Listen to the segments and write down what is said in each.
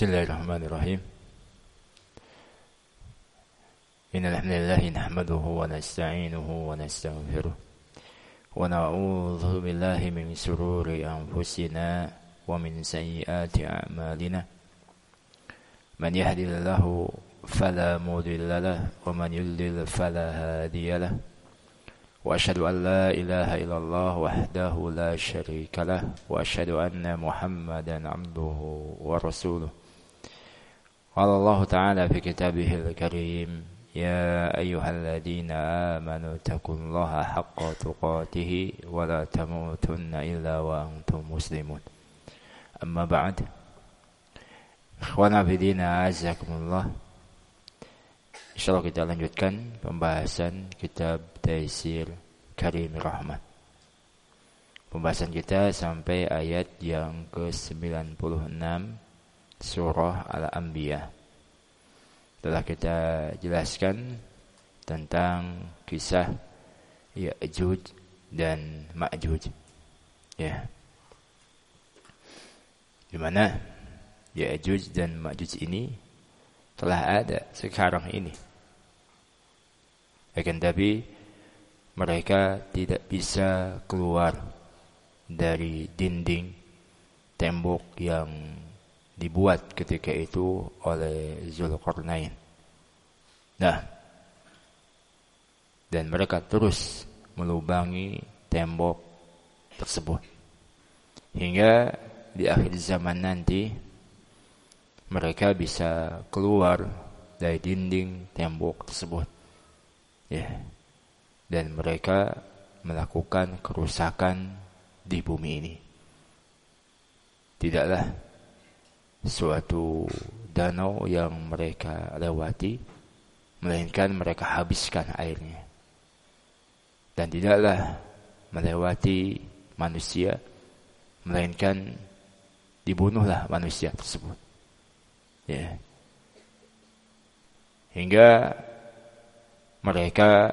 Bismillahirrahmanirrahim. Innal hamdalillah nahmaduhu wa nasta'inuhu wa nastaghfiruh wa na'udzu billahi min shururi anfusina wa min sayyiati a'malina. Man yahdihillahu fala mudilla lahu wa man yudlil fala hadiya lahu. Wa asyhadu an la ilaha illallah wahdahu la syarika lahu wa asyhadu anna Muhammadan 'abduhu wa rasuluh. Qala Allah Ta'ala fi kitabihil karim, ya ayyuhalladzina amanu taqullaha haqqa tuqatih wa la tamutunna illa wa antum muslimun. Amma ba'd. Ikhwana fillah, azakumullah. Insyaallah kita lanjutkan pembahasan kitab Taisir Karim Rahman. Pembahasan kita sampai ayat yang ke-96 surah Al-Anbiya. Telah kita jelaskan tentang kisah Ya'juj dan Ma'juj. Ya. Di mana Ya'juj dan Ma'juj ini telah ada sekarang ini. Akan tapi mereka tidak bisa keluar dari dinding tembok yang dibuat ketika itu oleh Zulkarnain. Nah, dan mereka terus melubangi tembok tersebut hingga di akhir zaman nanti mereka bisa keluar dari dinding tembok tersebut, ya, dan mereka melakukan kerusakan di bumi ini. Tidaklah suatu danau yang mereka lewati, melainkan mereka habiskan airnya. Dan tidaklah melewati manusia, melainkan dibunuhlah manusia tersebut. Ya. Hingga mereka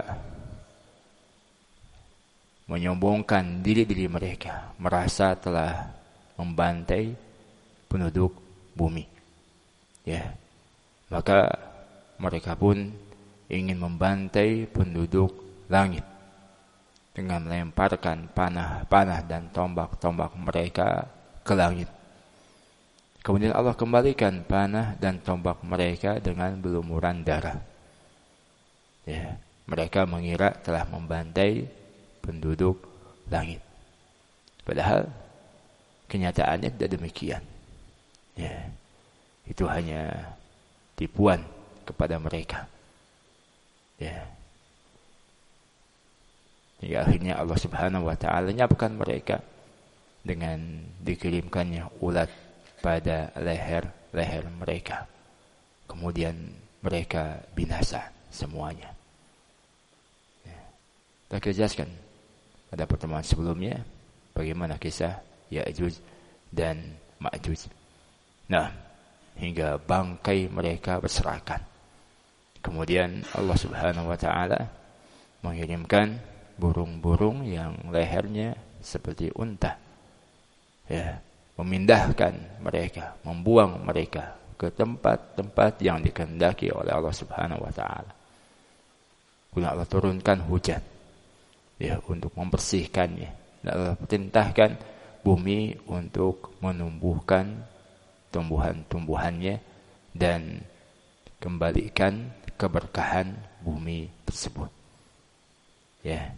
menyombongkan diri mereka, merasa telah membantai penduduk bumi. Ya. Maka mereka pun ingin membantai penduduk langit dengan melemparkan panah dan tombak-tombak mereka ke langit. Kemudian Allah kembalikan panah dan tombak mereka dengan berlumuran darah. Ya, mereka mengira telah membantai penduduk langit. Padahal kenyataannya tidak demikian. Ya, itu hanya tipuan kepada mereka. Ya. Hingga akhirnya Allah Subhanahu wa taala nyapakan mereka dengan dikirimkannya ulat pada leher mereka. Kemudian mereka binasa semuanya. Ya. Kita jelaskan pada pertemuan sebelumnya bagaimana kisah Ya'juj dan Ma'juj. Nah, hingga bangkai mereka berserakan. Kemudian Allah Subhanahu wa taala mengirimkan burung-burung yang lehernya seperti unta. Ya, memindahkan mereka, membuang mereka ke tempat-tempat yang dikehendaki oleh Allah Subhanahu wa taala. Kemudian Allah turunkan hujan, ya, untuk membersihkannya. Dan Allah perintahkan bumi untuk menumbuhkan tumbuhan-tumbuhannya dan kembalikan keberkahan bumi tersebut. Ya.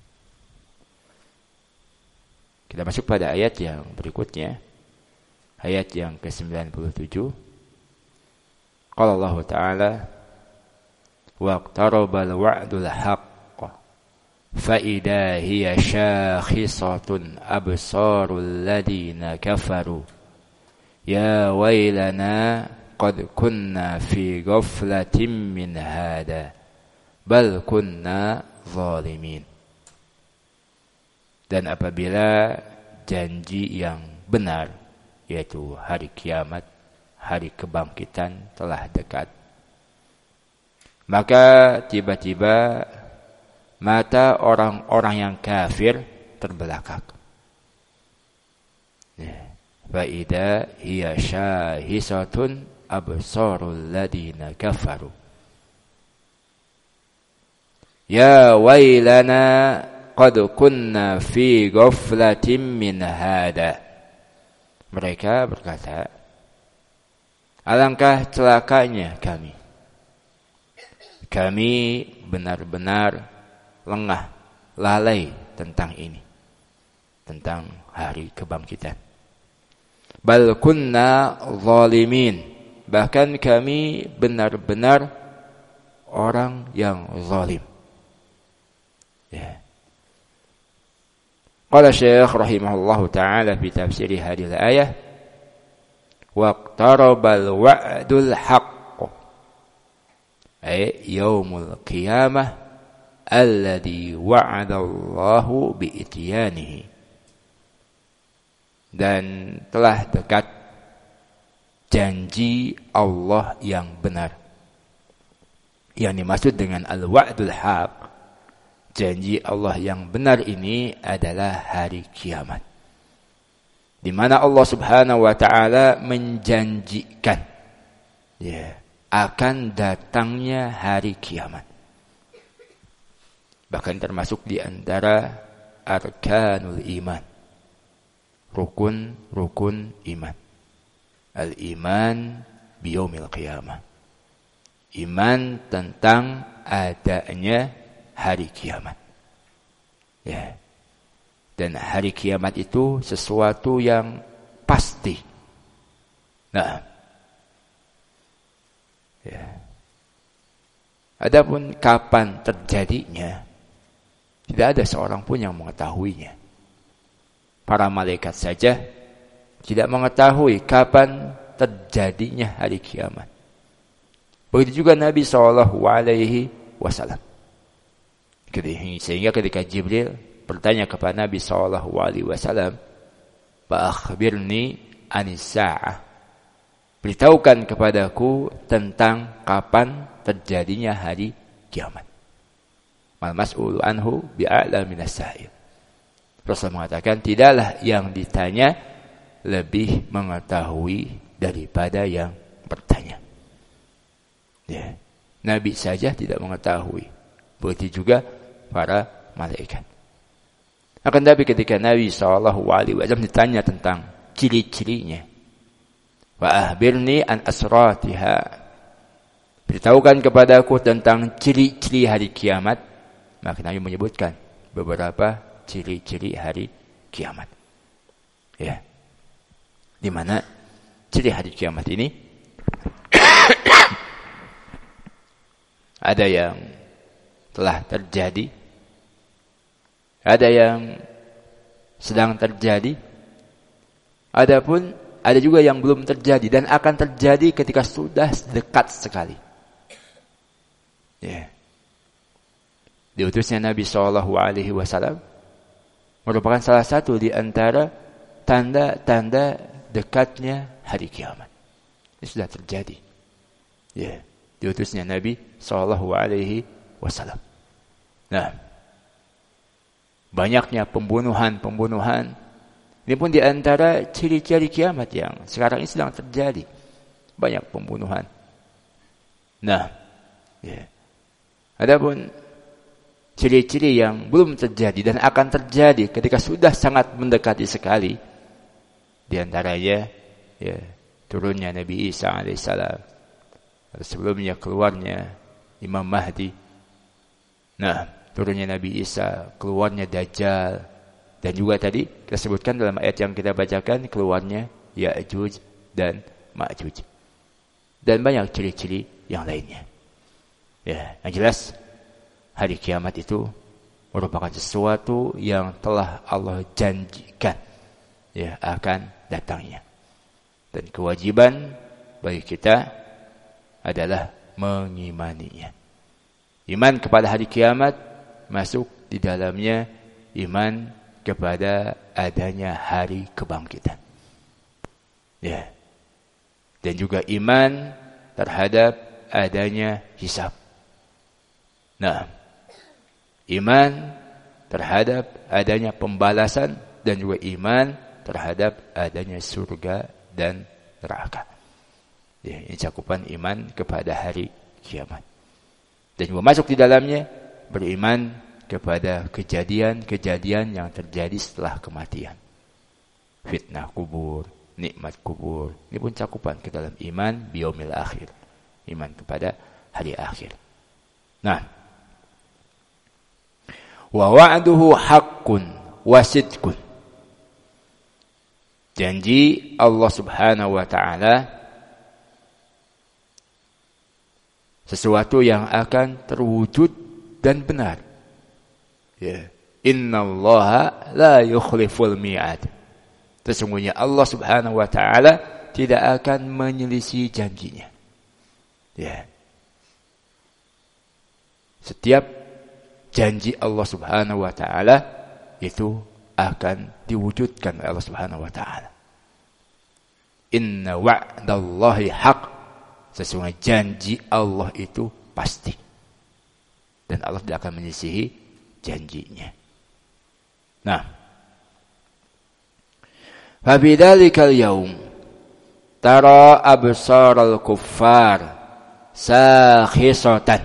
Kita masuk pada ayat yang berikutnya. Ayat yang ke-97. Qala Allah Ta'ala, waqtarabal wa'dul haqq fa idza hiya shakhisatun absarul ladina kafaru ya wailana qad kunna fi ghaflatin min hada bal kunna zalimin. Dan apabila janji yang benar, yaitu hari kiamat, hari kebangkitan telah dekat, maka tiba-tiba mata orang-orang yang kafir terbelakang. fa idza hiya syahisatun absarul ladina kafaru. Ya wailana qad kunna fi ghaflatin min hada. Mereka berkata, alangkah celakanya kami. Kami benar-benar lengah, lalai tentang ini. Tentang hari kebangkitan. Bal kunna zalimin. Bahkan kami benar-benar orang yang zalim. Ya. Qala Syekh rahimahullahu ta'ala fi tafsir hadhihi al-ayah waqtarabal wa'dul haqq ay yaumul qiyamah alladhi wa'ada Allahu bi ityanihi. Dan telah dekat janji Allah yang benar. Yang dimaksud dengan al-wa'dul haq, janji Allah yang benar ini adalah hari kiamat. Di mana Allah Subhanahu wa taala menjanjikan akan datangnya hari kiamat. Bahkan termasuk di antara arkanul iman. Rukun iman. Al-iman biyaumil qiyamah. Iman tentang adanya hari kiamat. Ya. Dan hari kiamat itu sesuatu yang pasti. Nah. Ya. Adapun kapan terjadinya, tidak ada seorang pun yang mengetahuinya. Para malaikat saja tidak mengetahui kapan terjadinya hari kiamat. Begitu juga Nabi SAW. Sehingga ketika Jibril bertanya kepada Nabi SAW, "Fa'akhbirni anis sa'ah." Beritahukan kepadaku tentang kapan terjadinya hari kiamat. Mal mas'ulu anhu bi'a'la minas sa'il. Rasul mengatakan, tidaklah yang ditanya lebih mengetahui daripada yang bertanya. Ya. Nabi saja tidak mengetahui. Begitu juga para malaikat. Akan tapi ketika Nabi SAW ditanya tentang ciri-cirinya, wa ahbirni an asratiha, beritahukan kepadaku tentang ciri-ciri hari kiamat, maka Nabi menyebutkan beberapa ciri-ciri hari kiamat. Ya. Di mana ciri hari kiamat ini ada yang telah terjadi, ada yang sedang terjadi, adapun ada juga yang belum terjadi dan akan terjadi ketika sudah dekat sekali. Ya. Diutusnya Nabi SAW merupakan salah satu di antara tanda-tanda dekatnya hari kiamat. Ini sudah terjadi. Ya, diutusnya Nabi SAW. Nah, banyaknya pembunuhan. Ini pun di antara ciri-ciri kiamat yang sekarang ini sedang terjadi. Banyak pembunuhan. Nah, ya. Adapun ciri-ciri yang belum terjadi dan akan terjadi ketika sudah sangat mendekati sekali, di antaranya turunnya Nabi Isa alaihissalam, sebelumnya keluarnya Imam Mahdi. Nah, turunnya Nabi Isa, keluarnya Dajjal, dan juga tadi kita sebutkan dalam ayat yang kita bacakan keluarnya Ya'juj dan Ma'juj, dan banyak ciri-ciri yang lainnya. Ya, yang jelas hari kiamat itu merupakan sesuatu yang telah Allah janjikan akan datangnya. Dan kewajiban bagi kita adalah mengimaninya. Iman kepada hari kiamat masuk di dalamnya iman kepada adanya hari kebangkitan. Ya. Dan juga iman terhadap adanya hisab. Nah, iman terhadap adanya pembalasan dan juga iman terhadap adanya surga dan neraka. Ya, ini cakupan iman kepada hari kiamat. Dan juga masuk di dalamnya beriman kepada kejadian-kejadian yang terjadi setelah kematian. Fitnah kubur, nikmat kubur. Ini pun cakupan ke dalam iman biyaumil akhir. Iman kepada hari akhir. Nah, wa wa'duhu haqqun wa sidqun. Janji Allah Subhanahu wa taala sesuatu yang akan terwujud dan benar. Ya, innallaha la yukhliful mi'ad. Sesungguhnya Allah Subhanahu wa taala tidak akan menyelisih janjinya. Ya. Setiap janji Allah Subhanahu wa taala itu akan diwujudkan oleh Allah Subhanahu wa taala. Inna wa'dallahi haq. Sesungguhnya janji Allah itu pasti. Dan Allah tidak akan menyisihi janjinya. Nah, fabidzalikal yaum tara absaral kuffar sakhisatan.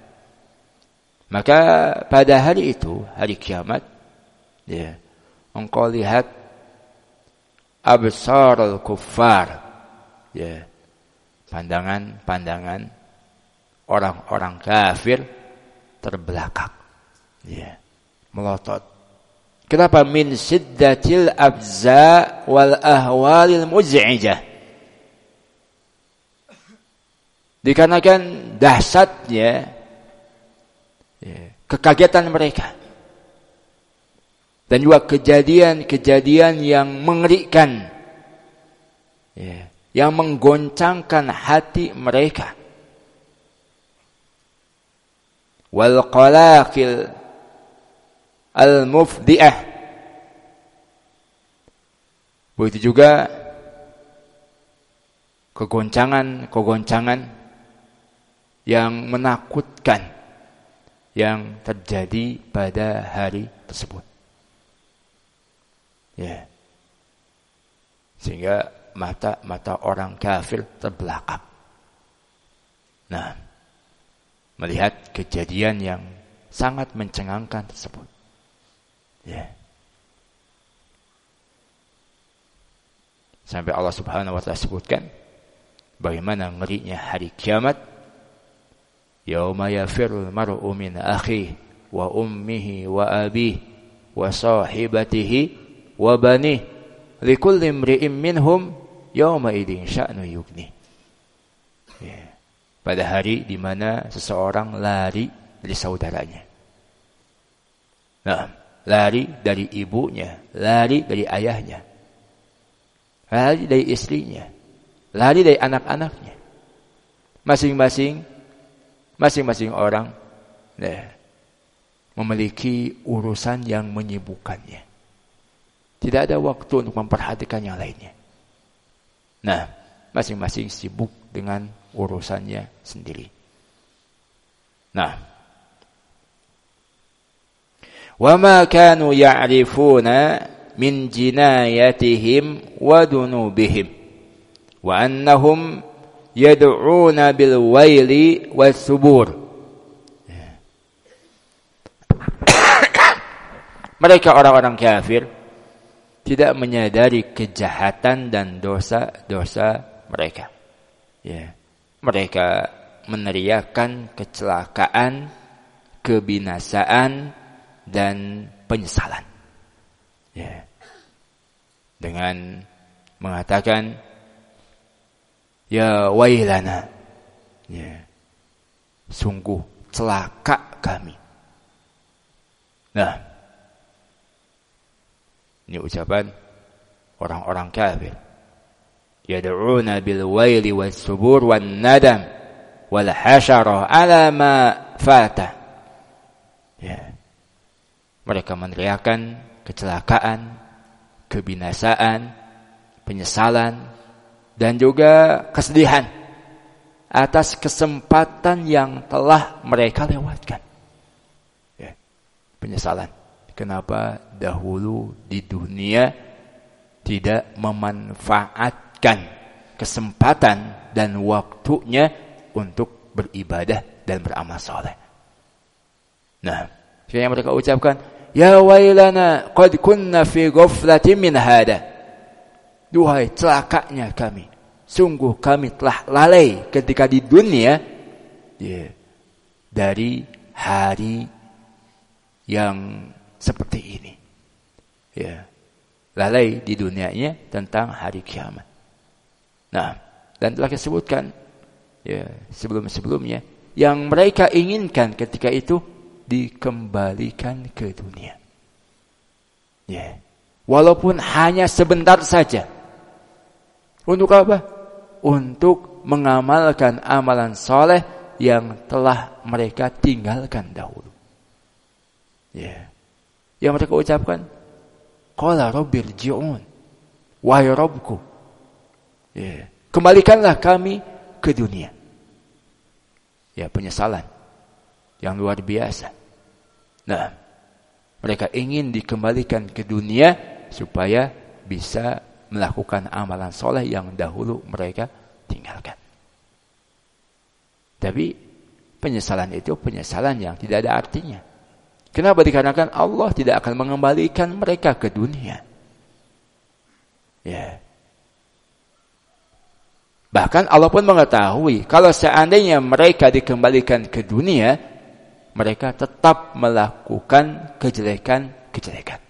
Maka pada hari itu, hari kiamat, ya, engkau lihat absaral kuffar, ya, pandangan-pandangan orang-orang kafir terbelakang, ya, melotot. Kenapa? Min siddatil abza wal ahwalil muz'ijah. Dikarenakan dahsyatnya, ya, kekagetan mereka dan juga kejadian-kejadian yang mengerikan, ya, yang menggoncangkan hati mereka. Wal qalaqil al-mufdi'ah. Begitu juga kegoncangan yang menakutkan yang terjadi pada hari tersebut. Ya. Sehingga mata orang kafir terbelakang. Nah, melihat kejadian yang sangat mencengangkan tersebut. Ya. Sampai Allah Subhanahu wa taala sebutkan bagaimana ngerinya hari kiamat. Yauma yafirul mar'u min akhihi wa ummihi wa abihi wa sahibatihi wa banihi likulli imri'in minhum yauma idzin sya'nu yughni. Ya. Pada hari di mana seseorang lari dari saudaranya. Nah, lari dari ibunya, lari dari ayahnya, lari dari istrinya, lari dari anak-anaknya. Masing-masing orang, ya, memiliki urusan yang menyibukkannya. Tidak ada waktu untuk memperhatikan yang lainnya. Nah, masing-masing sibuk dengan urusannya sendiri. Nah, wa ma kanu ya'rifuna min jinayatihim wa dunubihim wa annahum yad'una bil waili was subur. Mereka orang-orang kafir tidak menyadari kejahatan dan dosa-dosa mereka. Ya. Mereka meneriakan kecelakaan, kebinasaan dan penyesalan. Ya. Dengan mengatakan, ya wailana. Ya. Sungguh celaka kami. Nah, ini ucapan orang-orang kafir. Yad'una bil waili was subur wan nadam wal hasyara ala ma fata. Ya. Mereka meneriakan kecelakaan, kebinasaan, penyesalan dan juga kesedihan atas kesempatan yang telah mereka lewatkan. Ya. Penyesalan. Kenapa dahulu di dunia tidak memanfaatkan kesempatan dan waktunya untuk beribadah dan beramal saleh. Nah, yang mereka ucapkan, ya wailana qad kunna fi ghaflatin min hada. Duhai celakanya kami, sungguh kami telah lalai ketika di dunia dari hari yang seperti ini. Lalai di dunianya tentang hari kiamat. Nah, dan telah disebutkan sebelum-sebelumnya yang mereka inginkan ketika itu dikembalikan ke dunia. Walaupun hanya sebentar saja. Untuk apa? Untuk mengamalkan amalan soleh yang telah mereka tinggalkan dahulu. Yang mereka ucapkan, qala rabbirji'un, wahai Rabbku, kembalikanlah kami ke dunia. Penyesalan yang luar biasa. Nah, mereka ingin dikembalikan ke dunia supaya bisa melakukan amalan soleh yang dahulu mereka tinggalkan. Tapi penyesalan itu penyesalan yang tidak ada artinya. Kenapa? Dikarenakan Allah tidak akan mengembalikan mereka ke dunia. Bahkan Allah pun mengetahui kalau seandainya mereka dikembalikan ke dunia, mereka tetap melakukan kejelekan-kejelekan.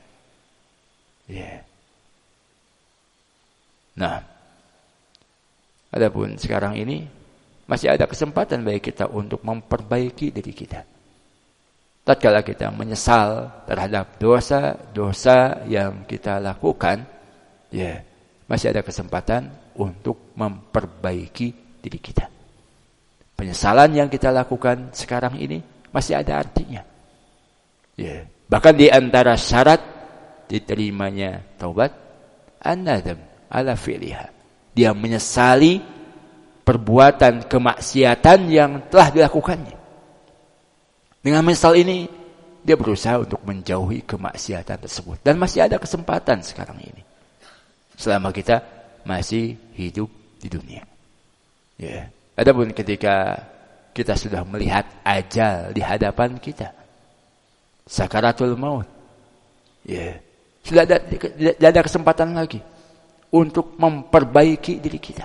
Nah, adapun sekarang ini masih ada kesempatan bagi kita untuk memperbaiki diri kita. Tatkala kita menyesal terhadap dosa-dosa yang kita lakukan, masih ada kesempatan untuk memperbaiki diri kita. Penyesalan yang kita lakukan sekarang ini masih ada artinya. Bahkan di antara syarat diterimanya taubat, an-nadam ala fi'liha. Dia menyesali perbuatan kemaksiatan yang telah dilakukannya. Dengan menyesal ini, dia berusaha untuk menjauhi kemaksiatan tersebut. Dan masih ada kesempatan sekarang ini. Selama kita masih hidup di dunia. Adapun ketika kita sudah melihat ajal di hadapan kita, sakaratul maut, sudah tidak ada kesempatan lagi untuk memperbaiki diri kita.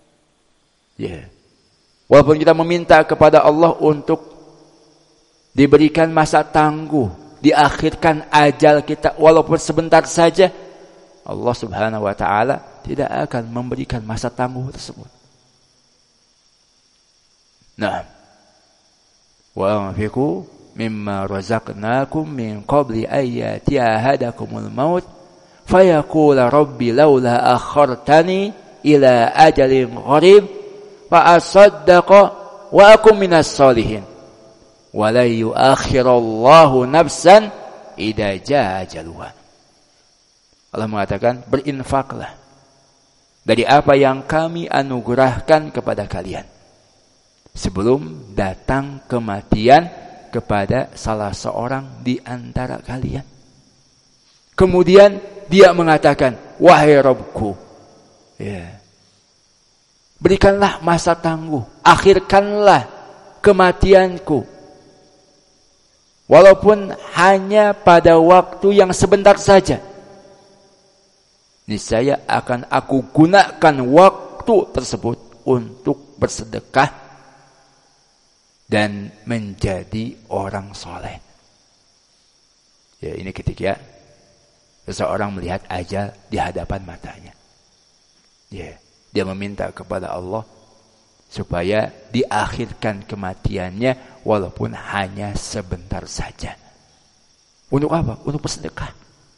Walaupun kita meminta kepada Allah untuk diberikan masa tangguh, diakhirkan ajal kita walaupun sebentar saja, Allah Subhanahu wa taala tidak akan memberikan masa tangguh tersebut. Nah, wa anfiqu mimma razaqnakum min qabli ayati ahadakumul maut fayaqula rabbi laula akhartani ila ajalin qarib fa asaddaqa wa akum minas solihin wa la yuakhirallahu nafsan idza jaa ajaluha. Allah mengatakan, berinfaklah dari apa yang kami anugerahkan kepada kalian sebelum datang kematian kepada salah seorang di antara kalian. Kemudian dia mengatakan, wahai Rabbku, berikanlah masa tangguh, akhirkanlah kematianku, walaupun hanya pada waktu yang sebentar saja. Niscaya akan aku gunakan waktu tersebut untuk bersedekah dan menjadi orang soleh. Ini ketika seseorang melihat ajal di hadapan matanya. Dia meminta kepada Allah supaya diakhirkan kematiannya walaupun hanya sebentar saja. Untuk apa? Untuk bersedekah.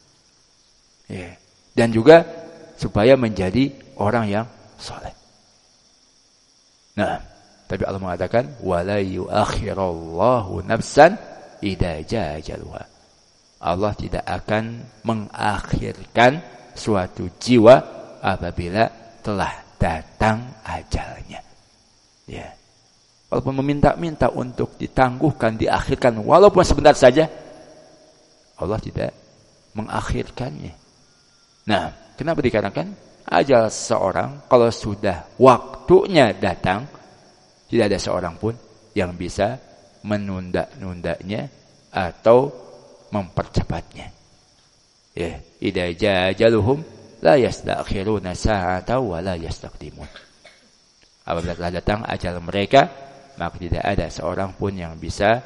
Dan juga supaya menjadi orang yang soleh. Nah, tapi Allah mengatakan wala yuakhirallahu nafsan idza jaa ajaluha. Allah tidak akan mengakhirkan suatu jiwa apabila telah datang ajalnya. Walaupun meminta-minta untuk ditangguhkan, diakhirkan walaupun sebentar saja, Allah tidak mengakhirkannya. Nah, Kenapa dikarenakan ajal seorang kalau sudah waktunya datang, tidak ada seorang pun yang bisa menunda-nundanya atau mempercepatnya. Ya, idza jaa ajaluhum la yastakhiruna sa'atan wa la yastaqdimun. Apabila telah datang ajal mereka, maka tidak ada seorang pun yang bisa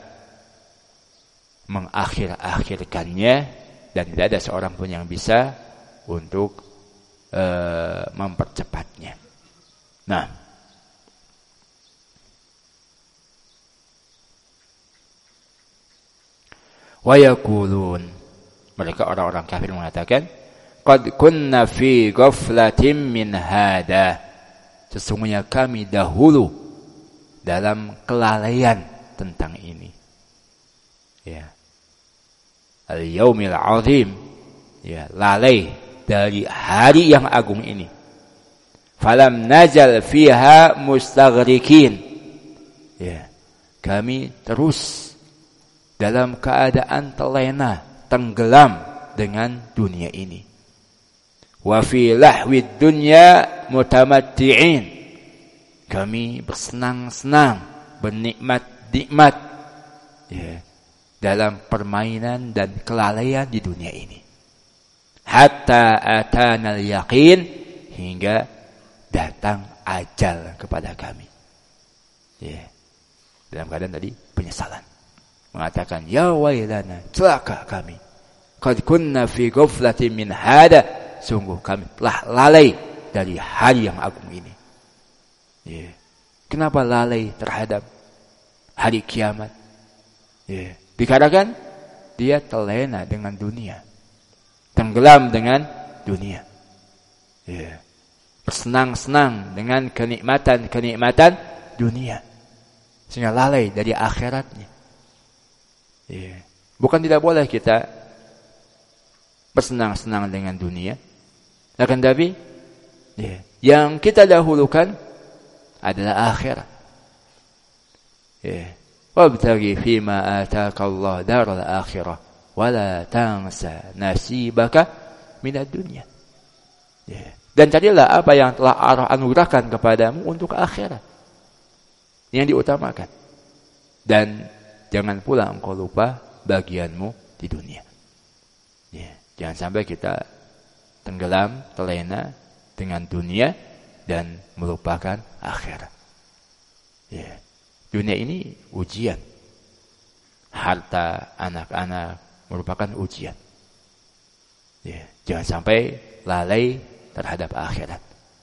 mengakhir-akhirkannya, dan tidak ada seorang pun yang bisa untuk mempercepatnya. Nah, wa yaqulun, mereka orang-orang kafir mengatakan, qad kunna fi ghaflatin min hada, sesungguhnya kami dahulu dalam kelalaian tentang ini. Ya. Al-yaumil azim, ya, lalai dari hari yang agung ini. Falam najal fiha mustaghriqin. Ya. Kami terus dalam keadaan terlena, tenggelam dengan dunia ini. Wa fi lahwid dunya mutamatti'in. Kami bersenang-senang, bernikmat-nikmat, ya, dalam permainan dan kelalaian di dunia ini. Hatta atana al-yaqin, hingga datang ajal kepada kami. Ya. Dalam keadaan tadi penyesalan. Mengatakan, ya wailana, celaka kami. Qad kunna fi ghaflatin min hada, sungguh kami telah lalai dari hari yang agung ini. Ya. Kenapa lalai terhadap hari kiamat? Ya. Dikarenakan dia terlena dengan dunia, tenggelam dengan dunia, ya, bersenang-senang dengan kenikmatan dunia, sehingga lalai dari akhiratnya. Ya. Bukan tidak boleh kita bersenang-senang dengan dunia, akan tapi ya, yang kita dahulukan adalah akhirat. Ya. Wabtaghi fima ataka Allah daral akhirah wala tansa nasibaka minad dunya. Ya. Dan carilah apa yang telah Allah anugerahkan kepadamu untuk akhirat, yang diutamakan. Dan jangan pula engkau lupa bagianmu di dunia. Ya. Jangan sampai kita tenggelam, terlena dengan dunia dan melupakan akhirat. Ya. Dunia ini ujian. Harta anak-anak merupakan ujian. Ya, jangan sampai lalai terhadap akhirat.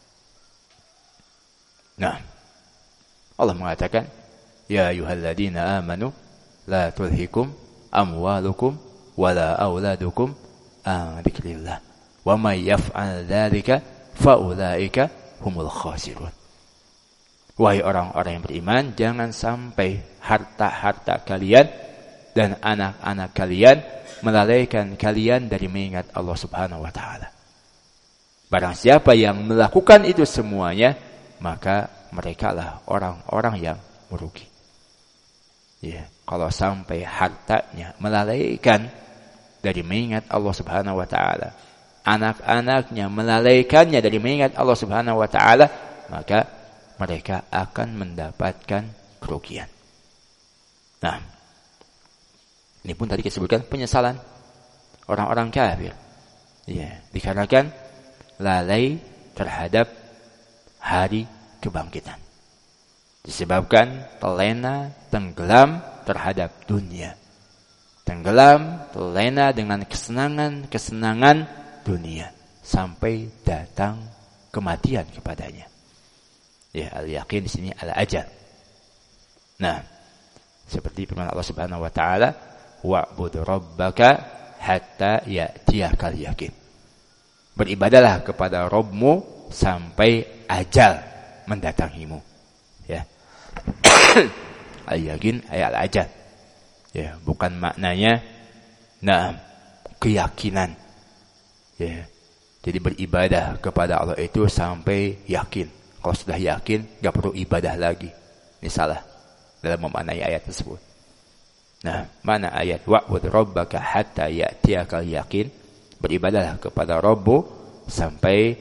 Nah, Allah mengatakan, ya ayyuhalladzina amanu la tulhikum amwalukum wala auladukum an dzikrillah wa may yaf'al dzalika fa ulaika humul khasirun. Wahai orang-orang yang beriman, jangan sampai harta-harta kalian dan anak-anak kalian melalaikan kalian dari mengingat Allah Subhanahu wa taala. Barang siapa yang melakukan itu semuanya, maka merekalah orang-orang yang merugi. Ya, kalau sampai hartanya melalaikan dari mengingat Allah Subhanahu wa taala, anak-anaknya melalaikannya dari mengingat Allah Subhanahu wa taala, maka mereka akan mendapatkan kerugian. Nah, ini pun tadi disebutkan penyesalan orang-orang kafir. Ya, dikarenakan lalai terhadap hari kebangkitan. Disebabkan terlena, tenggelam terhadap dunia. Tenggelam, terlena dengan kesenangan-kesenangan dunia. Sampai datang kematian kepadanya. Ya, al-yaqin di sini al-ajal. Nah, seperti firman Allah Subhanahu wa taala, wa'bud rabbaka hatta ya'tiyakal yaqin. Beribadahlah kepada Rabbmu sampai ajal mendatangimu. Ya. Al-yaqin ay al-ajal. Ya, bukan maknanya keyakinan. Ya. Jadi beribadah kepada Allah itu sampai yakin. Kalau sudah yakin, gak perlu ibadah lagi. Ini salah dalam memaknai ayat tersebut. Nah, mana ayat wa'bud rabbaka hatta ya'tiyakal yaqin? Beribadahlah kepada Rabbu sampai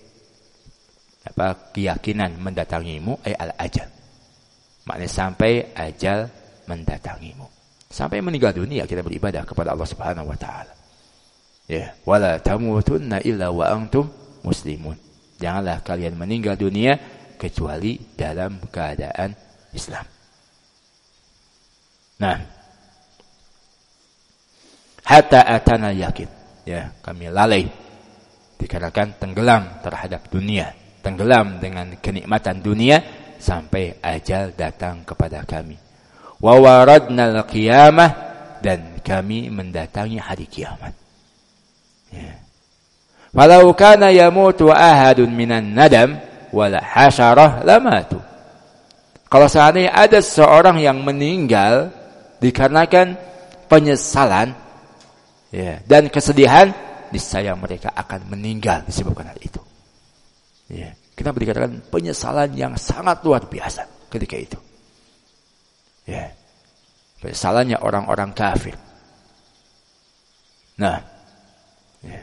keyakinan mendatangimu, al-ajal. Maknanya sampai ajal mendatangimu. Sampai meninggal dunia kita beribadah kepada Allah Subhanahu wa taala. Ya, wala tamutunna illa wa antum muslimun. Janganlah kalian meninggal dunia kecuali dalam keadaan Islam. Nah, hatta atana yakin. Ya, kami lalai dikarenakan tenggelam terhadap dunia, tenggelam dengan kenikmatan dunia sampai ajal datang kepada kami. Wa waradnal qiyamah, dan kami mendatangi hari kiamat. Ya. Walau kana yamutu ahadun minan nadam wala hasyarah lamatu. Kalau seandainya ada seorang yang meninggal dikarenakan penyesalan, ya, dan kesedihan, niscaya mereka akan meninggal disebabkan hal itu. Ya, kita berdikatakan penyesalan yang sangat luar biasa ketika itu. Ya, penyesalannya orang-orang kafir. Nah, ya,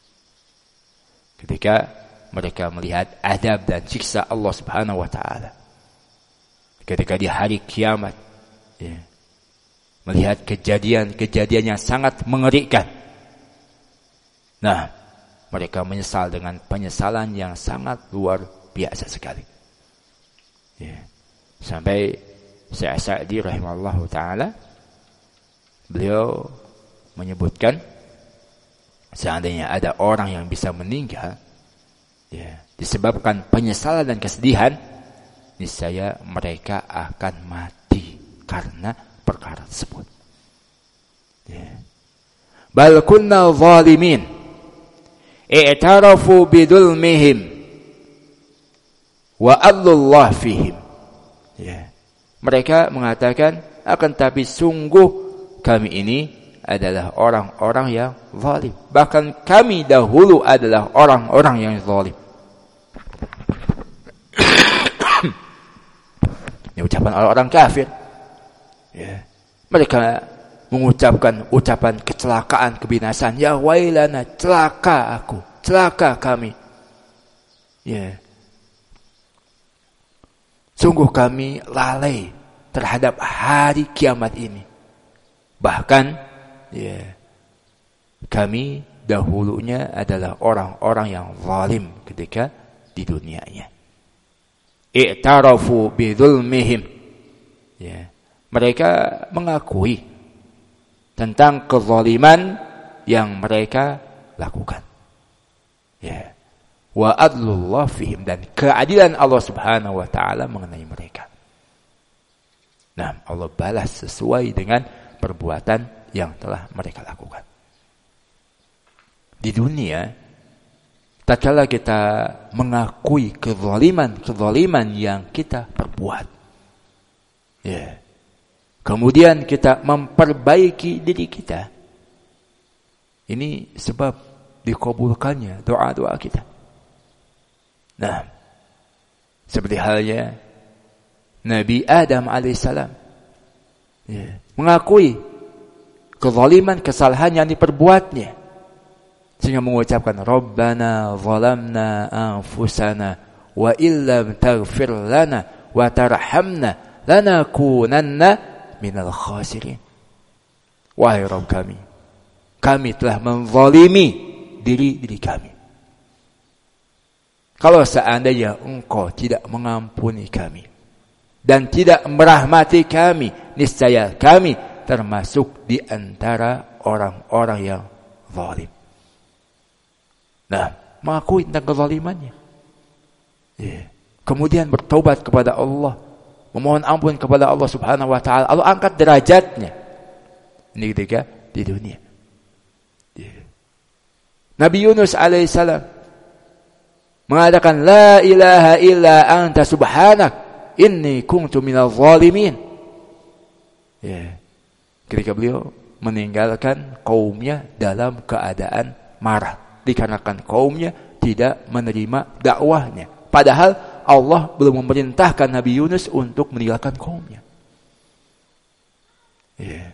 ketika mereka melihat azab dan siksa Allah Subhanahu wa taala, ketika di hari kiamat, ya, melihat kejadian-kejadian yang sangat mengerikan. Nah, mereka menyesal dengan penyesalan yang sangat luar biasa sekali. Ya. Sampai Syekh Sa'di rahimahullahu taala, beliau menyebutkan seandainya ada orang yang bisa meninggal, ya, disebabkan penyesalan dan kesedihan, niscaya mereka akan mati karena perkara tersebut. Ya. Bal kunna zalimin i'tarafu bidulmihim wa adlullah fihim. Ya. Mereka mengatakan, akan tapi sungguh kami ini adalah orang-orang yang zalim. Bahkan kami dahulu adalah orang-orang yang zalim. Ini ucapan orang-orang kafir. Ya. Mereka mengucapkan ucapan kecelakaan, kebinasaan. Ya wailana, celaka aku, celaka kami. Ya. Sungguh kami lalai terhadap hari kiamat ini. Bahkan, ya, kami dahulunya adalah orang-orang yang zalim ketika di dunianya. I'tarafu bidzulmihim. Ya. Mereka mengakui tentang kezaliman yang mereka lakukan. Ya. Wa adlullah fihim, dan keadilan Allah Subhanahu wa taala mengenai mereka. Nah, Allah balas sesuai dengan perbuatan yang telah mereka lakukan. Di dunia, tatkala kita mengakui kezaliman yang kita perbuat, ya, kemudian kita memperbaiki diri kita, ini sebab dikabulkannya doa-doa kita. Nah, seperti halnya Nabi Adam alaihissalam, ya, mengakui kezaliman, kesalahan yang diperbuatnya, sehingga mengucapkan Rabbana zalamna anfusana wa illam taghfir lana wa tarhamna lanakunanna minal khasirin. Wahai Rabb kami telah menzalimi diri kami. Kalau seandainya Engkau tidak mengampuni kami dan tidak merahmati kami, niscaya kami termasuk di antara orang-orang yang zalim. Nah, mengakui tentang kezalimannya. Yeah. Kemudian bertobat kepada Allah, memohon ampun kepada Allah Subhanahu wa taala. Allah angkat derajatnya. Ini ketika di dunia. Yeah. Nabi Yunus alaihissalam mengatakan, la ilaha illa anta subhanak inni kuntu minal zalimin. Ya. Ketika beliau meninggalkan kaumnya dalam keadaan marah, dikarenakan kaumnya tidak menerima dakwahnya. Padahal Allah belum memerintahkan Nabi Yunus untuk meninggalkan kaumnya. Ya.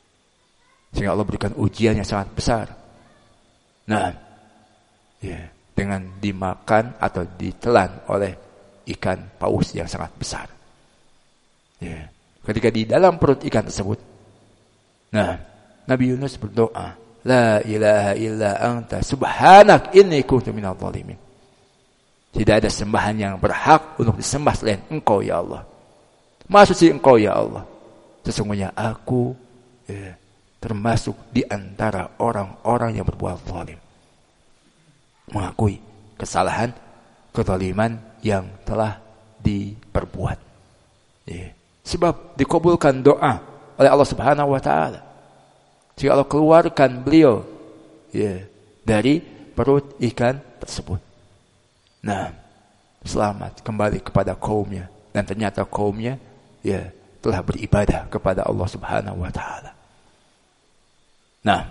Sehingga Allah berikan ujian yang sangat besar. Nah, ya. dengan dimakan atau ditelan oleh ikan paus yang sangat besar. Ya. Ketika di dalam perut ikan tersebut, nah, Nabi Yunus berdoa, La ilaha illa anta subhanak inni kuntu minadh dhalimin. Tidak ada sembahan yang berhak untuk disembah selain Engkau ya Allah. Maha suci Engkau ya Allah. Sesungguhnya aku termasuk di antara orang-orang yang berbuat zalim. Mengakui kesalahan, kezaliman yang telah diperbuat. Sebab dikabulkan doa oleh Allah Subhanahu wa taala. Jika Allah keluarkan beliau dari perut ikan tersebut. Nah, selamat kembali kepada kaumnya, dan ternyata kaumnya telah beribadah kepada Allah Subhanahu wa taala. Nah,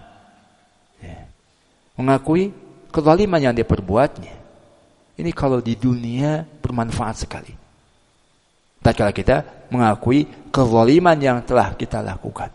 mengakui kezaliman yang dia perbuatnya. Ini kalau di dunia bermanfaat sekali. Tatkala kita mengakui kezaliman yang telah kita lakukan.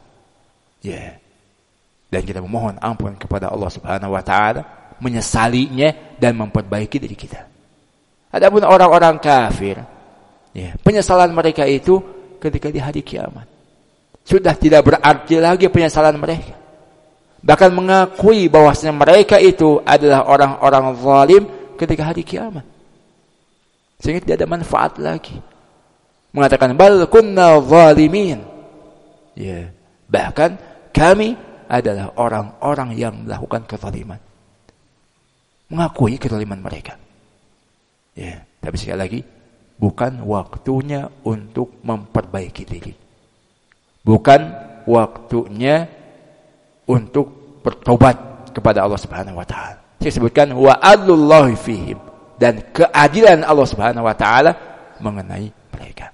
Dan kita memohon ampun kepada Allah Subhanahu wa taala, menyesalinya dan memperbaiki diri kita. Adapun orang-orang kafir, penyesalan mereka itu ketika di hari kiamat. Sudah tidak berarti lagi penyesalan mereka. Bahkan mengakui bahwasanya mereka itu adalah orang-orang zalim ketika hari kiamat. Sehingga tidak ada manfaat lagi. Mengatakan bal kunna zalimin. Bahkan kami adalah orang-orang yang melakukan kezaliman. Mengakui kezaliman mereka. Tapi sekali lagi, bukan waktunya untuk memperbaiki diri. Bukan waktunya untuk bertobat kepada Allah Subhanahu wa taala. Saya sebutkan wa adlullahi fihim, dan keadilan Allah Subhanahu wa taala mengenai mereka.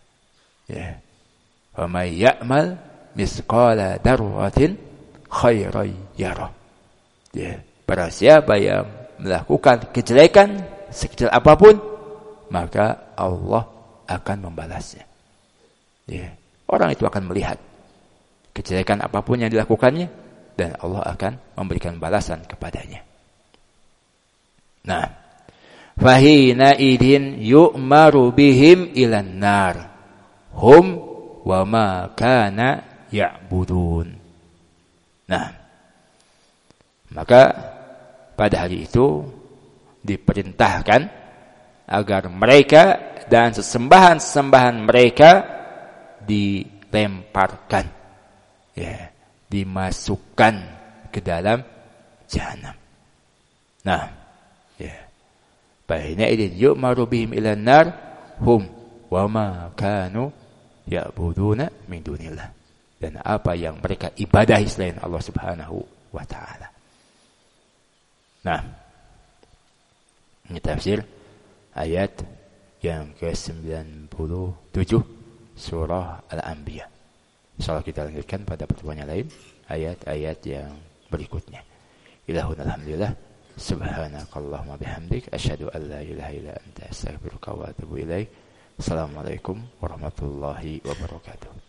Wa may ya'mal misqala darratin khairan yarah. Barang siapa yang melakukan kejelekan sekecil apapun, maka Allah akan membalasnya. Orang itu akan melihat kejelekan apapun yang dilakukannya, dan Allah akan memberikan balasan kepadanya. Nah, fahina idin yu'maru bihim ilan nar hum wa ma kana ya'budun. Nah, maka pada hari itu diperintahkan agar mereka dan sesembahan-sesembahan mereka dilemparkan, dimasukkan ke dalam jahanam. Nah, bahina idin yu'maru bihim ilan nar hum wa ma kanu ya'buduna min dunillah, dan apa yang mereka ibadahi selain Allah Subhanahu wa taala. Nah, ini tafsir ayat yang ke-97 surah Al-Anbiya. Insyaallah kita lanjutkan pada pertemuan yang lain ayat-ayat yang berikutnya. Ilahun alhamdulillah, subhanakallahumma bihamdik, asyhadu an la ilaha illa anta, astaghfiruka wa atubu ilaik. Assalamualaikum warahmatullahi wabarakatuh.